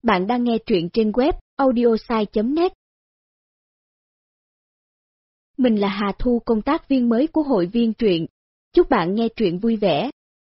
Bạn đang nghe truyện trên web audiosai.net. Mình là Hà Thu, công tác viên mới của hội viên truyện. Chúc bạn nghe truyện vui vẻ.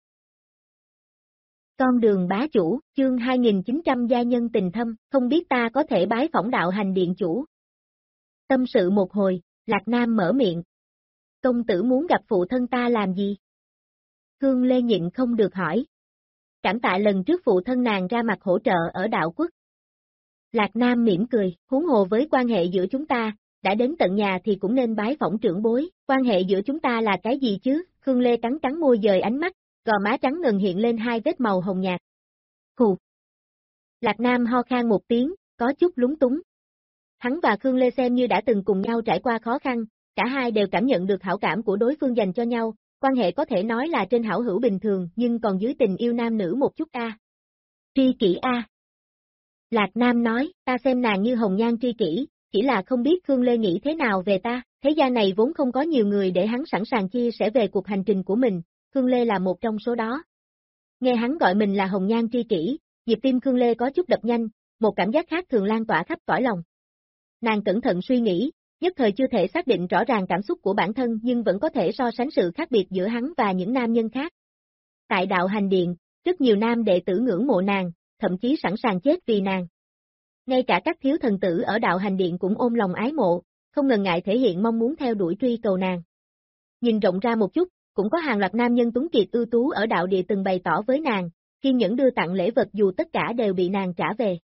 Con đường bá chủ, chương 2900 gia nhân tình thâm, không biết ta có thể bái phỏng đạo hành điện chủ. Tâm sự một hồi, Lạc Nam mở miệng. Công tử muốn gặp phụ thân ta làm gì? Hương Lê nhịn không được hỏi. Cảm tạ lần trước phụ thân nàng ra mặt hỗ trợ ở đạo quốc. Lạc Nam mỉm cười, huống hồ với quan hệ giữa chúng ta, đã đến tận nhà thì cũng nên bái phỏng trưởng bối, quan hệ giữa chúng ta là cái gì chứ? Hương Lê cắn cắn môi dời ánh mắt, gò má trắng ngần hiện lên hai vết màu hồng nhạt. Hù! Lạc Nam ho khan một tiếng, có chút lúng túng. Hắn và Khương Lê xem như đã từng cùng nhau trải qua khó khăn, cả hai đều cảm nhận được hảo cảm của đối phương dành cho nhau, quan hệ có thể nói là trên hảo hữu bình thường nhưng còn dưới tình yêu nam nữ một chút a. Tri kỷ a. Lạc Nam nói, ta xem nàng như hồng nhan tri kỷ, chỉ là không biết Khương Lê nghĩ thế nào về ta, thế gian này vốn không có nhiều người để hắn sẵn sàng chia sẻ về cuộc hành trình của mình, Khương Lê là một trong số đó. Nghe hắn gọi mình là hồng nhan tri kỷ, nhịp tim Khương Lê có chút đập nhanh, một cảm giác khác thường lan tỏa khắp cõi lòng. Nàng cẩn thận suy nghĩ, nhất thời chưa thể xác định rõ ràng cảm xúc của bản thân nhưng vẫn có thể so sánh sự khác biệt giữa hắn và những nam nhân khác. Tại đạo hành điện, rất nhiều nam đệ tử ngưỡng mộ nàng, thậm chí sẵn sàng chết vì nàng. Ngay cả các thiếu thần tử ở đạo hành điện cũng ôm lòng ái mộ, không ngần ngại thể hiện mong muốn theo đuổi truy cầu nàng. Nhìn rộng ra một chút, cũng có hàng loạt nam nhân tuấn kiệt ưu tú ở đạo địa từng bày tỏ với nàng, kiên nhẫn đưa tặng lễ vật dù tất cả đều bị nàng trả về.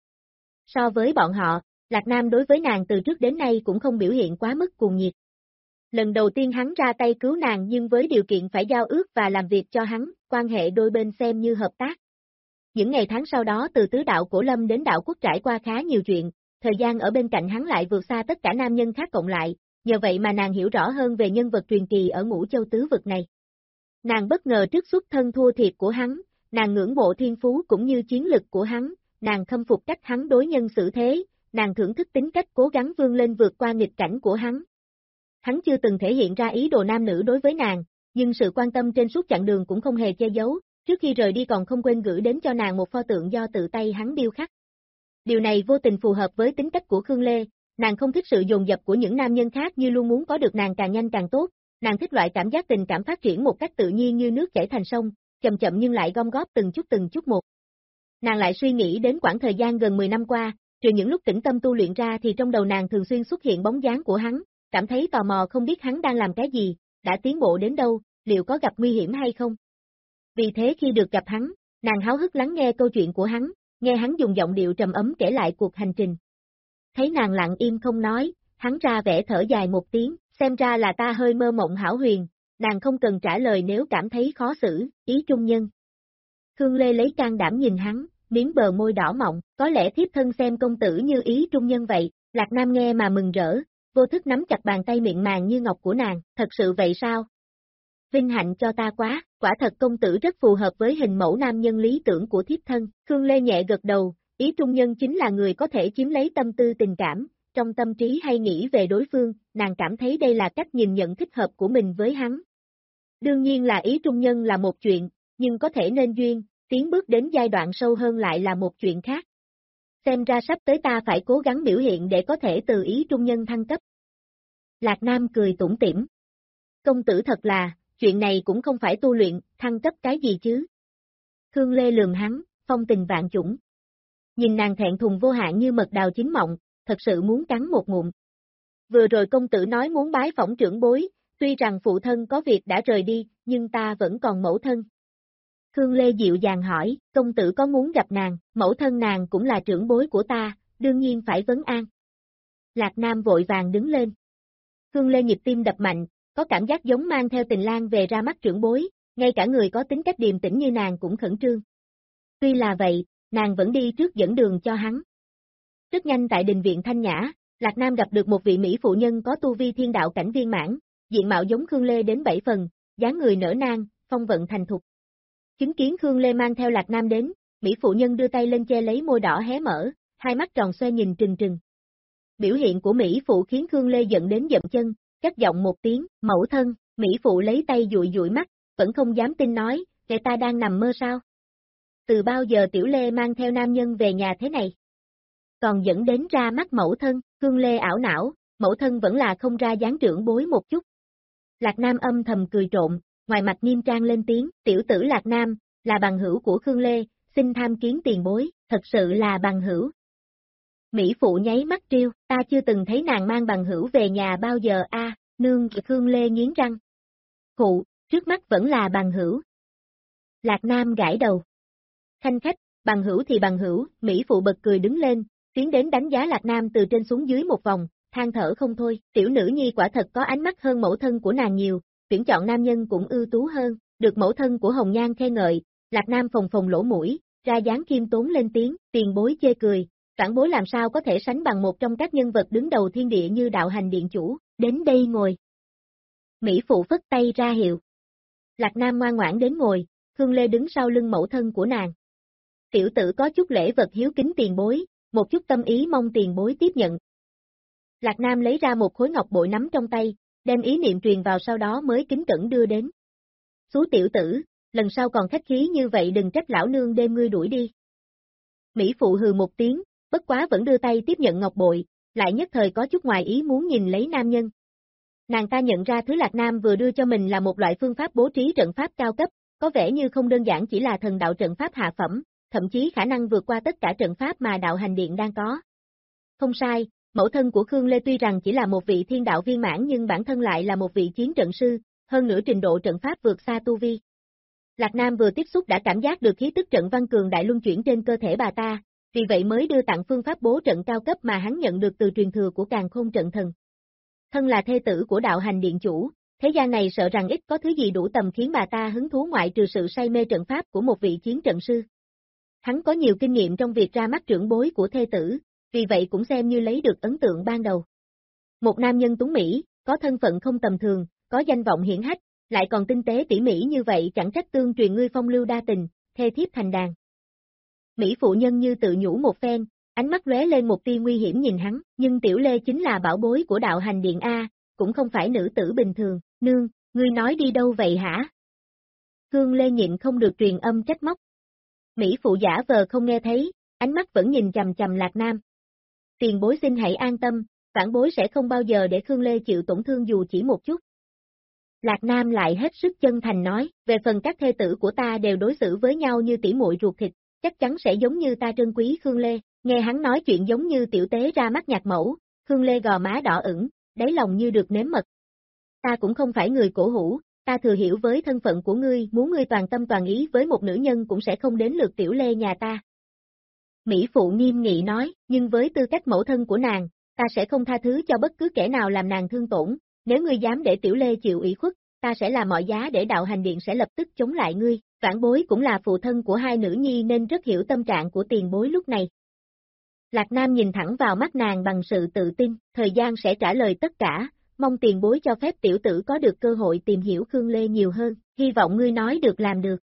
So với bọn họ, Lạc Nam đối với nàng từ trước đến nay cũng không biểu hiện quá mức cuồng nhiệt. Lần đầu tiên hắn ra tay cứu nàng nhưng với điều kiện phải giao ước và làm việc cho hắn, quan hệ đôi bên xem như hợp tác. Những ngày tháng sau đó từ tứ đạo Cổ Lâm đến đạo quốc trải qua khá nhiều chuyện, thời gian ở bên cạnh hắn lại vượt xa tất cả nam nhân khác cộng lại, nhờ vậy mà nàng hiểu rõ hơn về nhân vật truyền kỳ ở Ngũ Châu tứ vực này. Nàng bất ngờ trước xuất thân thua thiệt của hắn, nàng ngưỡng mộ thiên phú cũng như chiến lực của hắn, nàng khâm phục cách hắn đối nhân xử thế, nàng thưởng thức tính cách cố gắng vươn lên vượt qua nghịch cảnh của hắn. Hắn chưa từng thể hiện ra ý đồ nam nữ đối với nàng, nhưng sự quan tâm trên suốt chặng đường cũng không hề che giấu, trước khi rời đi còn không quên gửi đến cho nàng một pho tượng do tự tay hắn điêu khắc. Điều này vô tình phù hợp với tính cách của Khương Lê, nàng không thích sự dồn dập của những nam nhân khác như luôn muốn có được nàng càng nhanh càng tốt, nàng thích loại cảm giác tình cảm phát triển một cách tự nhiên như nước chảy thành sông, chậm chậm nhưng lại gom góp từng chút một. Nàng lại suy nghĩ đến quãng thời gian gần 10 năm qua, trừ những lúc tĩnh tâm tu luyện ra thì trong đầu nàng thường xuyên xuất hiện bóng dáng của hắn, cảm thấy tò mò không biết hắn đang làm cái gì, đã tiến bộ đến đâu, liệu có gặp nguy hiểm hay không. Vì thế khi được gặp hắn, nàng háo hức lắng nghe câu chuyện của hắn, nghe hắn dùng giọng điệu trầm ấm kể lại cuộc hành trình. Thấy nàng lặng im không nói, hắn ra vẻ thở dài một tiếng, xem ra là ta hơi mơ mộng hão huyền, nàng không cần trả lời nếu cảm thấy khó xử, ý trung nhân. Khương Lê lấy can đảm nhìn hắn, miếng bờ môi đỏ mọng, có lẽ thiếp thân xem công tử như ý trung nhân vậy, Lạc Nam nghe mà mừng rỡ, vô thức nắm chặt bàn tay mịn màng như ngọc của nàng, thật sự vậy sao? Vinh hạnh cho ta quá, quả thật công tử rất phù hợp với hình mẫu nam nhân lý tưởng của thiếp thân, Khương Lê nhẹ gật đầu, ý trung nhân chính là người có thể chiếm lấy tâm tư tình cảm, trong tâm trí hay nghĩ về đối phương, nàng cảm thấy đây là cách nhìn nhận thích hợp của mình với hắn. Đương nhiên là ý trung nhân là một chuyện, nhưng có thể nên duyên, tiến bước đến giai đoạn sâu hơn lại là một chuyện khác. Xem ra sắp tới ta phải cố gắng biểu hiện để có thể từ ý trung nhân thăng cấp. Lạc Nam cười tủm tỉm. Công tử thật là, chuyện này cũng không phải tu luyện, thăng cấp cái gì chứ. Khương Lê lườm hắn, phong tình vạn chủng. Nhìn nàng thẹn thùng vô hạn như mật đào chín mọng, thật sự muốn cắn một ngụm. Vừa rồi công tử nói muốn bái phỏng trưởng bối, tuy rằng phụ thân có việc đã rời đi, nhưng ta vẫn còn mẫu thân. Khương Lê dịu dàng hỏi, công tử có muốn gặp nàng, mẫu thân nàng cũng là trưởng bối của ta, đương nhiên phải vấn an. Lạc Nam vội vàng đứng lên. Khương Lê nhịp tim đập mạnh, có cảm giác giống mang theo tình lang về ra mắt trưởng bối, ngay cả người có tính cách điềm tĩnh như nàng cũng khẩn trương. Tuy là vậy, nàng vẫn đi trước dẫn đường cho hắn. Rất nhanh tại đình viện Thanh Nhã, Lạc Nam gặp được một vị mỹ phụ nhân có tu vi thiên đạo cảnh viên mãn, diện mạo giống Khương Lê đến 7 phần, dáng người nở nang, phong vận thành thục. Chứng kiến Khương Lê mang theo Lạc Nam đến, mỹ phụ nhân đưa tay lên che lấy môi đỏ hé mở, hai mắt tròn xoe nhìn trừng trừng. Biểu hiện của mỹ phụ khiến Khương Lê giận đến dậm chân, cất giọng một tiếng, mẫu thân, mỹ phụ lấy tay dụi dụi mắt, vẫn không dám tin nói, người ta đang nằm mơ sao? Từ bao giờ Tiểu Lê mang theo nam nhân về nhà thế này? còn dẫn đến ra mắt mẫu thân, Khương Lê ảo não, mẫu thân vẫn là không ra dáng trưởng bối một chút. Lạc Nam âm thầm cười trộn, ngoài mặt nghiêm trang lên tiếng, tiểu tử Lạc Nam, là bằng hữu của Khương Lê, xin tham kiến tiền bối, thật sự là bằng hữu. Mỹ phụ nháy mắt triêu, ta chưa từng thấy nàng mang bằng hữu về nhà bao giờ a, nương. Khương Lê nghiến răng. Khụ, trước mắt vẫn là bằng hữu. Lạc Nam gãi đầu. Khanh khách, bằng hữu thì bằng hữu, Mỹ phụ bật cười đứng lên, tiến đến đánh giá Lạc Nam từ trên xuống dưới một vòng, than thở không thôi, tiểu nữ nhi quả thật có ánh mắt hơn mẫu thân của nàng nhiều, tuyển chọn nam nhân cũng ưu tú hơn, được mẫu thân của Hồng Nhan khen ngợi, Lạc Nam phồng phồng lỗ mũi, ra dáng khiêm tốn lên tiếng, tiền bối chê cười, phản bối làm sao có thể sánh bằng một trong các nhân vật đứng đầu thiên địa như đạo hành điện chủ, đến đây ngồi. Mỹ phụ phất tay ra hiệu. Lạc Nam ngoan ngoãn đến ngồi, Khương Lê đứng sau lưng mẫu thân của nàng. Tiểu tử có chút lễ vật hiếu kính tiền bối, một chút tâm ý mong tiền bối tiếp nhận. Lạc Nam lấy ra một khối ngọc bội nắm trong tay, đem ý niệm truyền vào sau đó mới kính cẩn đưa đến. Xú tiểu tử, lần sau còn khách khí như vậy đừng trách lão nương đem ngươi đuổi đi. Mỹ phụ hừ một tiếng, bất quá vẫn đưa tay tiếp nhận ngọc bội, lại nhất thời có chút ngoài ý muốn nhìn lấy nam nhân. Nàng ta nhận ra thứ Lạc Nam vừa đưa cho mình là một loại phương pháp bố trí trận pháp cao cấp, có vẻ như không đơn giản chỉ là thần đạo trận pháp hạ phẩm, thậm chí khả năng vượt qua tất cả trận pháp mà đạo hành điện đang có. Không sai, mẫu thân của Khương Lê tuy rằng chỉ là một vị thiên đạo viên mãn nhưng bản thân lại là một vị chiến trận sư, hơn nữa trình độ trận pháp vượt xa tu vi. Lạc Nam vừa tiếp xúc đã cảm giác được khí tức trận văn cường đại luân chuyển trên cơ thể bà ta, vì vậy mới đưa tặng phương pháp bố trận cao cấp mà hắn nhận được từ truyền thừa của Càn Khôn trận thần. Thân là thê tử của đạo hành điện chủ, thế gian này sợ rằng ít có thứ gì đủ tầm khiến bà ta hứng thú ngoại trừ sự say mê trận pháp của một vị chiến trận sư. Hắn có nhiều kinh nghiệm trong việc ra mắt trưởng bối của thê tử, vì vậy cũng xem như lấy được ấn tượng ban đầu. Một nam nhân tuấn Mỹ, có thân phận không tầm thường, có danh vọng hiển hách, lại còn tinh tế tỉ mỉ như vậy chẳng trách tương truyền ngươi phong lưu đa tình, thê thiếp thành đàn. Mỹ phụ nhân như tự nhủ một phen, ánh mắt lóe lên một tia nguy hiểm nhìn hắn, nhưng Tiểu Lê chính là bảo bối của đạo hành điện A, cũng không phải nữ tử bình thường, nương, ngươi nói đi đâu vậy hả? Khương Lê nhịn không được truyền âm trách móc. Mỹ phụ giả vờ không nghe thấy, ánh mắt vẫn nhìn chằm chằm Lạc Nam. Tiền bối xin hãy an tâm, phản bối sẽ không bao giờ để Khương Lê chịu tổn thương dù chỉ một chút. Lạc Nam lại hết sức chân thành nói, về phần các thê tử của ta đều đối xử với nhau như tỉ muội ruột thịt, chắc chắn sẽ giống như ta trân quý Khương Lê. Nghe hắn nói chuyện giống như tiểu tế ra mắt nhạc mẫu, Khương Lê gò má đỏ ửng, đáy lòng như được nếm mật. Ta cũng không phải người cổ hủ, ta thừa hiểu với thân phận của ngươi, muốn ngươi toàn tâm toàn ý với một nữ nhân cũng sẽ không đến lượt Tiểu Lê nhà ta. Mỹ phụ nghiêm nghị nói, nhưng với tư cách mẫu thân của nàng, ta sẽ không tha thứ cho bất cứ kẻ nào làm nàng thương tổn, nếu ngươi dám để Tiểu Lê chịu ủy khuất, ta sẽ làm mọi giá để đạo hành điện sẽ lập tức chống lại ngươi, vãn bối cũng là phụ thân của hai nữ nhi nên rất hiểu tâm trạng của tiền bối lúc này. Lạc Nam nhìn thẳng vào mắt nàng bằng sự tự tin, thời gian sẽ trả lời tất cả, mong tiền bối cho phép tiểu tử có được cơ hội tìm hiểu Khương Lê nhiều hơn, hy vọng ngươi nói được làm được.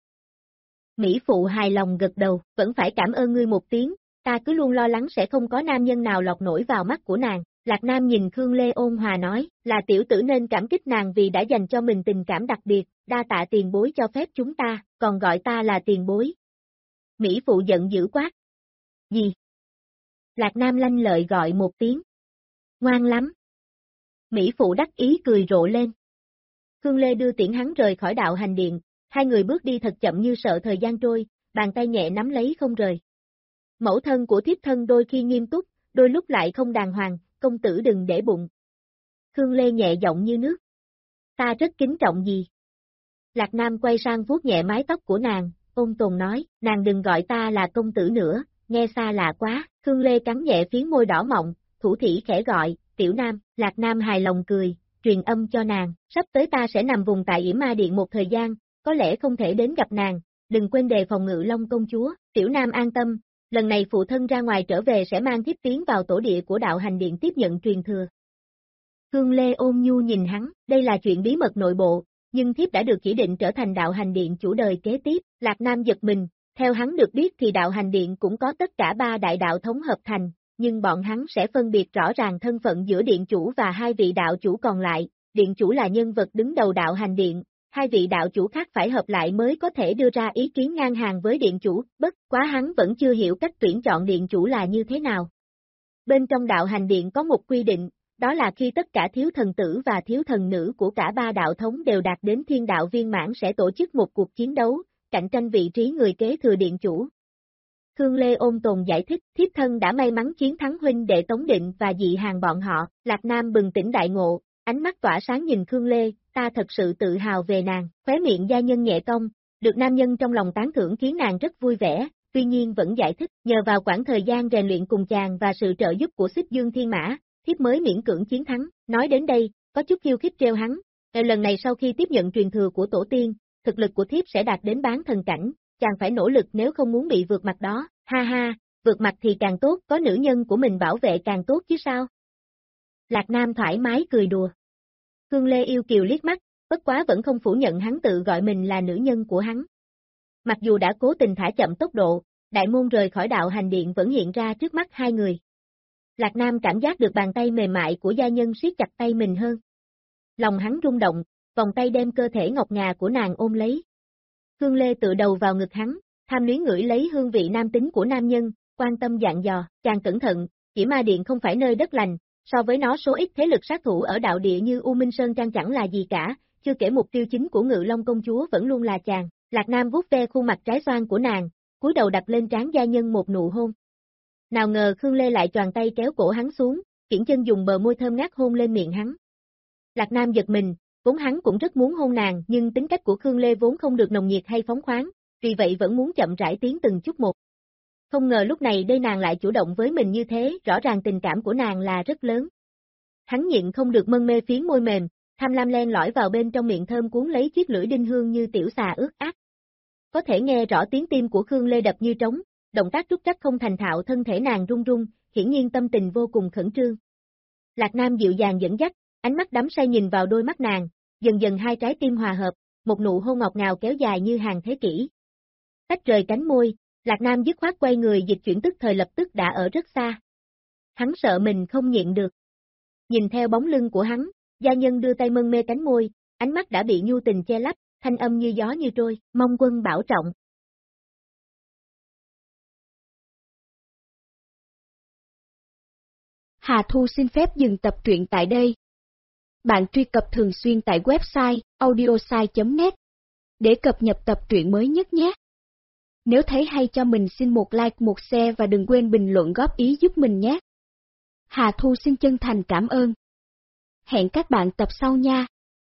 Mỹ phụ hài lòng gật đầu, vẫn phải cảm ơn ngươi một tiếng, ta cứ luôn lo lắng sẽ không có nam nhân nào lọt nổi vào mắt của nàng. Lạc Nam nhìn Khương Lê ôn hòa nói, là tiểu tử nên cảm kích nàng vì đã dành cho mình tình cảm đặc biệt, đa tạ tiền bối cho phép chúng ta, còn gọi ta là tiền bối. Mỹ phụ giận dữ quát. Gì? Lạc Nam lanh lợi gọi một tiếng. Ngoan lắm. Mỹ phụ đắc ý cười rộ lên. Khương Lê đưa tiễn hắn rời khỏi đạo hành điện, hai người bước đi thật chậm như sợ thời gian trôi, bàn tay nhẹ nắm lấy không rời. Mẫu thân của thiếp thân đôi khi nghiêm túc, đôi lúc lại không đàng hoàng, công tử đừng để bụng. Khương Lê nhẹ giọng như nước. Ta rất kính trọng gì. Lạc Nam quay sang vuốt nhẹ mái tóc của nàng, ôn tồn nói, nàng đừng gọi ta là công tử nữa, nghe xa lạ quá. Khương Lê cắn nhẹ phiến môi đỏ mọng, thủ thỉ khẽ gọi, tiểu nam. Lạc Nam hài lòng cười, truyền âm cho nàng, sắp tới ta sẽ nằm vùng tại Yểm Ma Điện một thời gian, có lẽ không thể đến gặp nàng, đừng quên đề phòng Ngự Long công chúa. Tiểu nam an tâm, lần này phụ thân ra ngoài trở về sẽ mang thiếp tiến vào tổ địa của đạo hành điện tiếp nhận truyền thừa. Khương Lê ôn nhu nhìn hắn, đây là chuyện bí mật nội bộ, nhưng thiếp đã được chỉ định trở thành đạo hành điện chủ đời kế tiếp. Lạc Nam giật mình, theo hắn được biết thì đạo hành điện cũng có tất cả 3 đại đạo thống hợp thành, nhưng bọn hắn sẽ phân biệt rõ ràng thân phận giữa điện chủ và hai vị đạo chủ còn lại. Điện chủ là nhân vật đứng đầu đạo hành điện, hai vị đạo chủ khác phải hợp lại mới có thể đưa ra ý kiến ngang hàng với điện chủ, bất quá hắn vẫn chưa hiểu cách tuyển chọn điện chủ là như thế nào. Bên trong đạo hành điện có một quy định, đó là khi tất cả thiếu thần tử và thiếu thần nữ của cả ba đạo thống đều đạt đến thiên đạo viên mãn sẽ tổ chức một cuộc chiến đấu, cạnh tranh vị trí người kế thừa điện chủ. Khương Lê ôn tồn giải thích, thiếp thân đã may mắn chiến thắng huynh đệ Tống Định và dị hàng bọn họ. Lạc Nam bừng tỉnh đại ngộ, ánh mắt tỏa sáng nhìn Khương Lê, ta thật sự tự hào về nàng. Khóe miệng gia nhân nhẹ cong, được nam nhân trong lòng tán thưởng khiến nàng rất vui vẻ, tuy nhiên vẫn giải thích, nhờ vào quãng thời gian rèn luyện cùng chàng và sự trợ giúp của Xích Dương Thiên Mã, thiếp mới miễn cưỡng chiến thắng. Nói đến đây, có chút khiêu khích trêu hắn, lần này sau khi tiếp nhận truyền thừa của tổ tiên, thực lực của thiếp sẽ đạt đến bán thần cảnh, chàng phải nỗ lực nếu không muốn bị vượt mặt đó. Ha ha, vượt mặt thì càng tốt, có nữ nhân của mình bảo vệ càng tốt chứ sao. Lạc Nam thoải mái cười đùa. Khương Lê yêu kiều liếc mắt, bất quá vẫn không phủ nhận hắn tự gọi mình là nữ nhân của hắn. Mặc dù đã cố tình thả chậm tốc độ, đại môn rời khỏi đạo hành điện vẫn hiện ra trước mắt hai người. Lạc Nam cảm giác được bàn tay mềm mại của gia nhân siết chặt tay mình hơn. Lòng hắn rung động, vòng tay đem cơ thể ngọc ngà của nàng ôm lấy. Khương Lê tựa đầu vào ngực hắn, tham luyến ngửi lấy hương vị nam tính của nam nhân, quan tâm dặn dò, chàng cẩn thận, Chỉ Ma Điện không phải nơi đất lành, so với nó số ít thế lực sát thủ ở đạo địa như U Minh Sơn Trang chẳng là gì cả, chưa kể mục tiêu chính của Ngự Long công chúa vẫn luôn là chàng. Lạc Nam vuốt ve khuôn mặt trái xoan của nàng, cúi đầu đặt lên trán gia nhân một nụ hôn. Nào ngờ Khương Lê lại choàng tay kéo cổ hắn xuống, kiễng chân dùng bờ môi thơm ngát hôn lên miệng hắn. Lạc Nam giật mình, vốn hắn cũng rất muốn hôn nàng, nhưng tính cách của Khương Lê vốn không được nồng nhiệt hay phóng khoáng, vì vậy vẫn muốn chậm rãi tiến từng chút một. Không ngờ lúc này đây nàng lại chủ động với mình như thế, rõ ràng tình cảm của nàng là rất lớn. Hắn nhịn không được mân mê phiến môi mềm, tham lam len lỏi vào bên trong miệng thơm cuốn lấy chiếc lưỡi đinh hương như tiểu xà ướt át. Có thể nghe rõ tiếng tim của Khương Lê đập như trống, động tác trúc trắc không thành thạo, thân thể nàng run run, hiển nhiên tâm tình vô cùng khẩn trương. Lạc Nam dịu dàng dẫn dắt, ánh mắt đắm say nhìn vào đôi mắt nàng, dần dần hai trái tim hòa hợp, một nụ hôn ngọt ngào kéo dài như hàng thế kỷ. Tách rời cánh môi, Lạc Nam dứt khoát quay người dịch chuyển, tức thời lập tức đã ở rất xa. Hắn sợ mình không nhịn được. Nhìn theo bóng lưng của hắn, gia nhân đưa tay mân mê cánh môi, ánh mắt đã bị nhu tình che lấp, thanh âm như gió như trôi, mong quân bảo trọng. Hà Thu xin phép dừng tập truyện tại đây. Bạn truy cập thường xuyên tại website audiosai.net để cập nhật tập truyện mới nhất nhé. Nếu thấy hay cho mình xin một like, một share và đừng quên bình luận góp ý giúp mình nhé. Hà Thu xin chân thành cảm ơn. Hẹn các bạn tập sau nha.